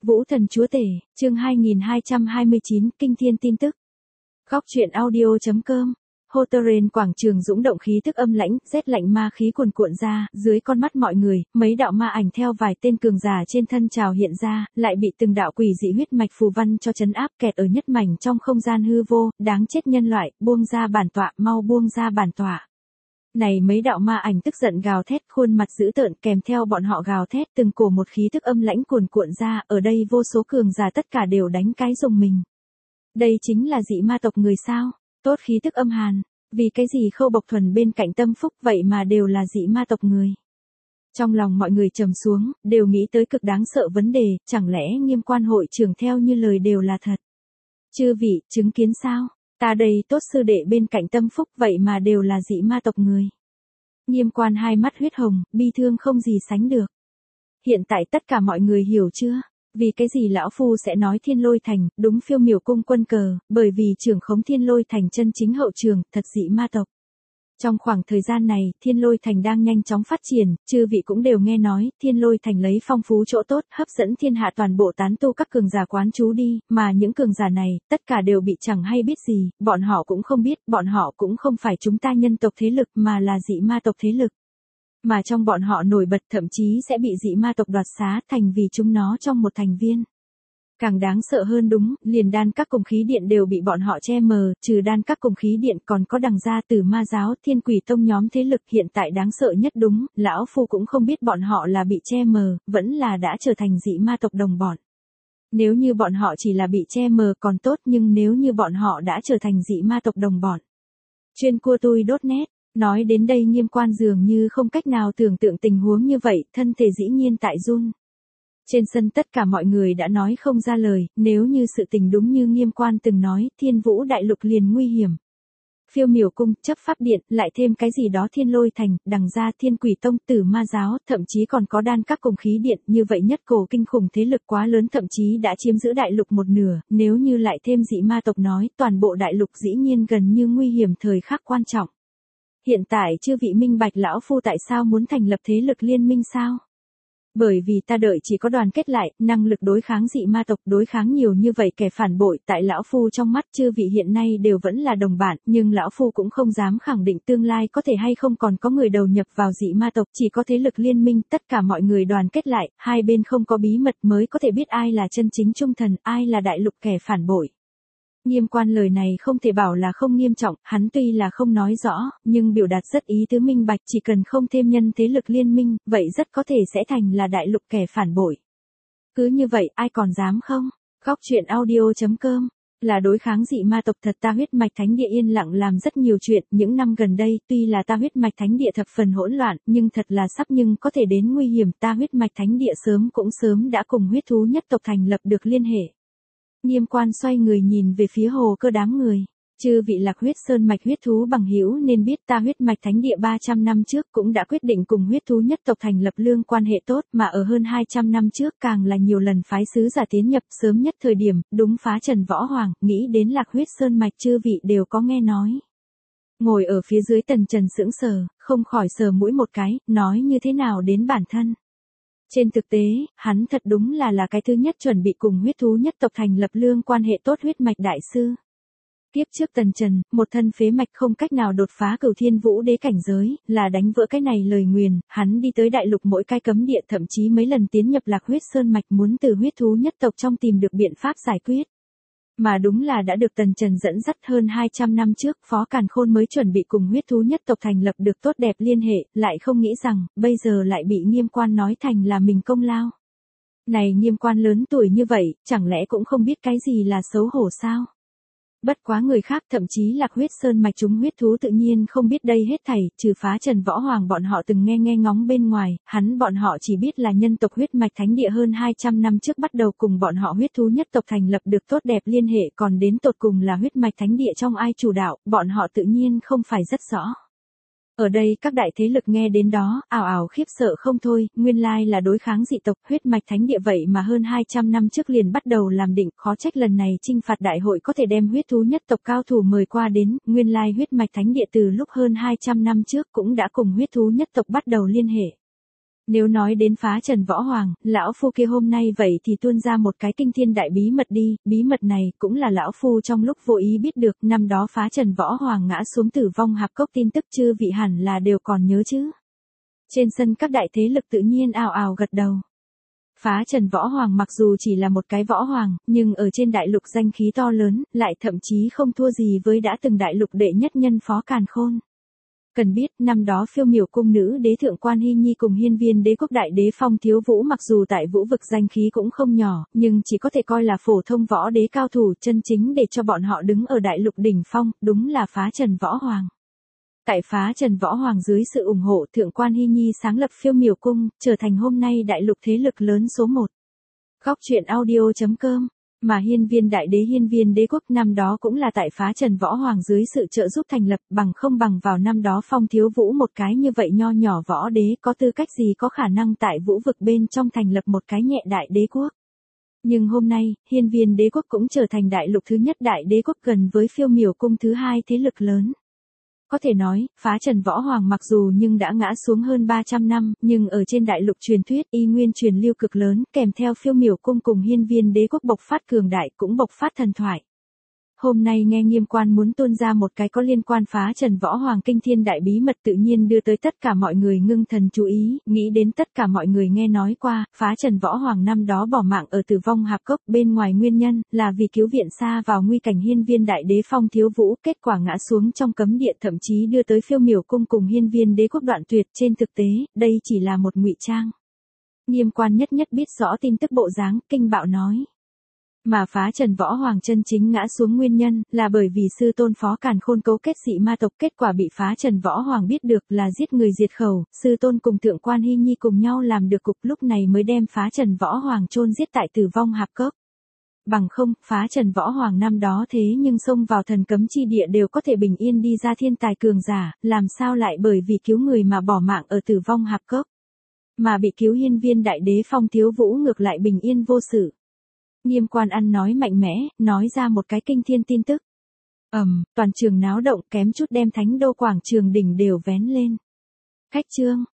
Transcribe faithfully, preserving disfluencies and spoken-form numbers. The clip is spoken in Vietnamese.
Vũ Thần Chúa Tể, chương hai nghìn hai trăm hai mươi chín, Kinh Thiên Tin Tức. Góc truyện audio chấm com. Hoteren quảng trường dũng động khí tức âm lãnh, rét lạnh ma khí cuồn cuộn ra, dưới con mắt mọi người, mấy đạo ma ảnh theo vài tên cường giả trên thân trào hiện ra, lại bị từng đạo quỷ dị huyết mạch phù văn cho trấn áp kẹt ở nhất mảnh trong không gian hư vô, đáng chết nhân loại, buông ra bản tọa, mau buông ra bản tọa. Này mấy đạo ma ảnh tức giận gào thét, khuôn mặt dữ tợn, kèm theo bọn họ gào thét từng cổ một khí tức âm lãnh cuồn cuộn ra, ở đây vô số cường giả tất cả đều đánh cái rùng mình. Đây chính là dị ma tộc người sao? Tốt khí tức âm hàn, vì cái gì Khâu Bộc Thuần bên cạnh Tâm Phúc vậy mà đều là dị ma tộc người. Trong lòng mọi người trầm xuống, đều nghĩ tới cực đáng sợ vấn đề, chẳng lẽ Nghiêm Quan hội trưởng theo như lời đều là thật? Chư vị, chứng kiến sao? Ta đây tốt sư đệ bên cạnh Tâm Phúc vậy mà đều là dị ma tộc người. Nghiêm Quan hai mắt huyết hồng, bi thương không gì sánh được. Hiện tại tất cả mọi người hiểu chưa? Vì cái gì lão phu sẽ nói Thiên Lôi Thành, đúng phiêu miểu cung quân cờ, bởi vì trưởng khống Thiên Lôi Thành chân chính hậu trường, thật dị ma tộc. Trong khoảng thời gian này, Thiên Lôi Thành đang nhanh chóng phát triển, chư vị cũng đều nghe nói, Thiên Lôi Thành lấy phong phú chỗ tốt, hấp dẫn thiên hạ toàn bộ tán tu các cường giả quán trú đi, mà những cường giả này, tất cả đều bị chẳng hay biết gì, bọn họ cũng không biết, bọn họ cũng không phải chúng ta nhân tộc thế lực mà là dị ma tộc thế lực. Mà trong bọn họ nổi bật thậm chí sẽ bị dị ma tộc đoạt xá thành vì chúng nó trong một thành viên. Càng đáng sợ hơn đúng, liền đan các cùng khí điện đều bị bọn họ che mờ, trừ đan các cùng khí điện còn có đằng gia Tử Ma giáo, Thiên Quỷ Tông nhóm thế lực hiện tại đáng sợ nhất đúng, lão phu cũng không biết bọn họ là bị che mờ, vẫn là đã trở thành dị ma tộc đồng bọn. Nếu như bọn họ chỉ là bị che mờ còn tốt, nhưng nếu như bọn họ đã trở thành dị ma tộc đồng bọn. Chuyên cua tui đốt nét. Nói đến đây Nghiêm Quan dường như không cách nào tưởng tượng tình huống như vậy, thân thể dĩ nhiên tại run. Trên sân tất cả mọi người đã nói không ra lời, nếu như sự tình đúng như Nghiêm Quan từng nói, Thiên Vũ Đại Lục liền nguy hiểm. Phiêu miểu cung, chấp pháp điện, lại thêm cái gì đó Thiên Lôi Thành, đằng gia Thiên Quỷ Tông, Tử Ma giáo, thậm chí còn có đan các cùng khí điện, như vậy nhất cổ kinh khủng thế lực quá lớn thậm chí đã chiếm giữ đại lục một nửa, nếu như lại thêm dị ma tộc nói, toàn bộ đại lục dĩ nhiên gần như nguy hiểm thời khắc quan trọng. Hiện tại chư vị minh bạch lão phu tại sao muốn thành lập thế lực liên minh sao? Bởi vì ta đợi chỉ có đoàn kết lại, năng lực đối kháng dị ma tộc, đối kháng nhiều như vậy kẻ phản bội, tại lão phu trong mắt chư vị hiện nay đều vẫn là đồng bạn, nhưng lão phu cũng không dám khẳng định tương lai có thể hay không còn có người đầu nhập vào dị ma tộc, chỉ có thế lực liên minh, tất cả mọi người đoàn kết lại, hai bên không có bí mật mới có thể biết ai là chân chính trung thần, ai là đại lục kẻ phản bội. Nghiêm Quan lời này không thể bảo là không nghiêm trọng, hắn tuy là không nói rõ, nhưng biểu đạt rất ý tứ minh bạch, chỉ cần không thêm nhân thế lực liên minh, vậy rất có thể sẽ thành là đại lục kẻ phản bội. Cứ như vậy, ai còn dám không? Góc truyện audio chấm com. Là đối kháng dị ma tộc thật, ta huyết mạch thánh địa yên lặng làm rất nhiều chuyện, những năm gần đây, tuy là ta huyết mạch thánh địa thập phần hỗn loạn, nhưng thật là sắp nhưng có thể đến nguy hiểm, ta huyết mạch thánh địa sớm cũng sớm đã cùng huyết thú nhất tộc thành lập được liên hệ. Nghiêm Quan xoay người nhìn về phía Hồ Cơ đám người. Chư vị Lạc Huyết Sơn mạch huyết thú bằng hữu nên biết ta huyết mạch thánh địa ba trăm năm trước cũng đã quyết định cùng huyết thú nhất tộc thành lập lương quan hệ tốt, mà ở hơn hai trăm năm trước càng là nhiều lần phái sứ giả tiến nhập, sớm nhất thời điểm, đúng phá Trần Võ Hoàng, nghĩ đến Lạc Huyết Sơn mạch chư vị đều có nghe nói. Ngồi ở phía dưới Tần Trần sững sờ, không khỏi sờ mũi một cái, nói như thế nào đến bản thân. Trên thực tế, hắn thật đúng là là cái thứ nhất chuẩn bị cùng huyết thú nhất tộc thành lập lương quan hệ tốt huyết mạch đại sư. Kiếp trước Tần Trần, một thân phế mạch không cách nào đột phá Cửu Thiên Vũ Đế cảnh giới, là đánh vỡ cái này lời nguyền, hắn đi tới đại lục mỗi cái cấm địa thậm chí mấy lần tiến nhập Lạc Huyết Sơn mạch muốn từ huyết thú nhất tộc trong tìm được biện pháp giải quyết. Mà đúng là đã được Tần Trần dẫn dắt hơn hai trăm năm trước, Phó Càn Khôn mới chuẩn bị cùng huyết thú nhất tộc thành lập được tốt đẹp liên hệ, lại không nghĩ rằng, bây giờ lại bị Nghiêm Quan nói thành là mình công lao. Này Nghiêm Quan lớn tuổi như vậy, chẳng lẽ cũng không biết cái gì là xấu hổ sao? Bất quá người khác thậm chí Lạc Huyết Sơn mạch chúng huyết thú tự nhiên không biết đây hết thảy, trừ phá Trần Võ Hoàng bọn họ từng nghe nghe ngóng bên ngoài, hắn bọn họ chỉ biết là nhân tộc huyết mạch thánh địa hơn hai trăm năm trước bắt đầu cùng bọn họ huyết thú nhất tộc thành lập được tốt đẹp liên hệ, còn đến tột cùng là huyết mạch thánh địa trong ai chủ đạo, bọn họ tự nhiên không phải rất rõ. Ở đây các đại thế lực nghe đến đó, ảo ảo khiếp sợ không thôi, nguyên lai là đối kháng dị tộc, huyết mạch thánh địa vậy mà hơn hai trăm năm trước liền bắt đầu làm định, khó trách lần này chinh phạt đại hội có thể đem huyết thú nhất tộc cao thủ mời qua đến, nguyên lai huyết mạch thánh địa từ lúc hơn hai trăm năm trước cũng đã cùng huyết thú nhất tộc bắt đầu liên hệ. Nếu nói đến phá trần võ hoàng, lão phu kia hôm nay vậy thì tuôn ra một cái kinh thiên đại bí mật đi, bí mật này cũng là lão phu trong lúc vô ý biết được, năm đó phá trần võ hoàng ngã xuống tử vong hạp cốc tin tức chư vị hẳn là đều còn nhớ chứ. Trên sân các đại thế lực tự nhiên ào ào gật đầu. Phá trần võ hoàng mặc dù chỉ là một cái võ hoàng, nhưng ở trên đại lục danh khí to lớn, lại thậm chí không thua gì với đã từng đại lục đệ nhất nhân Phó Càn Khôn. Cần biết, năm đó phiêu miểu cung nữ đế thượng Quan Hy Nhi cùng hiên viên đế quốc đại đế Phong Thiếu Vũ mặc dù tại vũ vực danh khí cũng không nhỏ, nhưng chỉ có thể coi là phổ thông võ đế cao thủ chân chính để cho bọn họ đứng ở đại lục đỉnh phong, đúng là phá trần võ hoàng. Tại phá trần võ hoàng dưới sự ủng hộ thượng Quan Hy Nhi sáng lập phiêu miểu cung, trở thành hôm nay đại lục thế lực lớn số một. Góc truyện audio chấm com. Mà hiên viên đại đế hiên viên đế quốc năm đó cũng là tại phá trần võ hoàng dưới sự trợ giúp thành lập, bằng không bằng vào năm đó Phong Thiếu Vũ một cái như vậy nho nhỏ võ đế có tư cách gì có khả năng tại vũ vực bên trong thành lập một cái nhẹ đại đế quốc. Nhưng hôm nay, hiên viên đế quốc cũng trở thành đại lục thứ nhất đại đế quốc gần với phiêu miểu cung thứ hai thế lực lớn. Có thể nói, phá trần võ hoàng mặc dù nhưng đã ngã xuống hơn ba trăm năm, nhưng ở trên đại lục truyền thuyết y nguyên truyền lưu cực lớn, kèm theo phiêu miểu cung cùng hiên viên đế quốc bộc phát cường đại cũng bộc phát thần thoại. Hôm nay nghe Nghiêm Quan muốn tuôn ra một cái có liên quan phá trần võ hoàng kinh thiên đại bí mật tự nhiên đưa tới tất cả mọi người ngưng thần chú ý, nghĩ đến tất cả mọi người nghe nói qua, phá trần võ hoàng năm đó bỏ mạng ở tử vong hạp cốc bên ngoài nguyên nhân, là vì cứu viện xa vào nguy cảnh hiên viên đại đế Phong Thiếu Vũ, kết quả ngã xuống trong cấm địa thậm chí đưa tới phiêu miểu cung cùng hiên viên đế quốc đoạn tuyệt, trên thực tế, đây chỉ là một ngụy trang. Nghiêm Quan nhất nhất biết rõ tin tức bộ dáng, kinh bạo nói. Mà phá trần võ hoàng chân chính ngã xuống nguyên nhân, là bởi vì sư tôn Phó Càn Khôn cấu kết dị ma tộc, kết quả bị phá trần võ hoàng biết được là giết người diệt khẩu, sư tôn cùng thượng Quan Hy Nhi cùng nhau làm được cục, lúc này mới đem phá trần võ hoàng chôn giết tại tử vong hạp cốc. Bằng không, phá trần võ hoàng năm đó thế nhưng xông vào thần cấm chi địa đều có thể bình yên đi ra thiên tài cường giả, làm sao lại bởi vì cứu người mà bỏ mạng ở tử vong hạp cốc. Mà bị cứu hiên viên đại đế Phong Thiếu Vũ ngược lại bình yên vô sự. Nghiêm Quan ăn nói mạnh mẽ, nói ra một cái kinh thiên tin tức. Ầm, um, toàn trường náo động, kém chút đem thánh đô quảng trường đỉnh đều vén lên. Khách chương.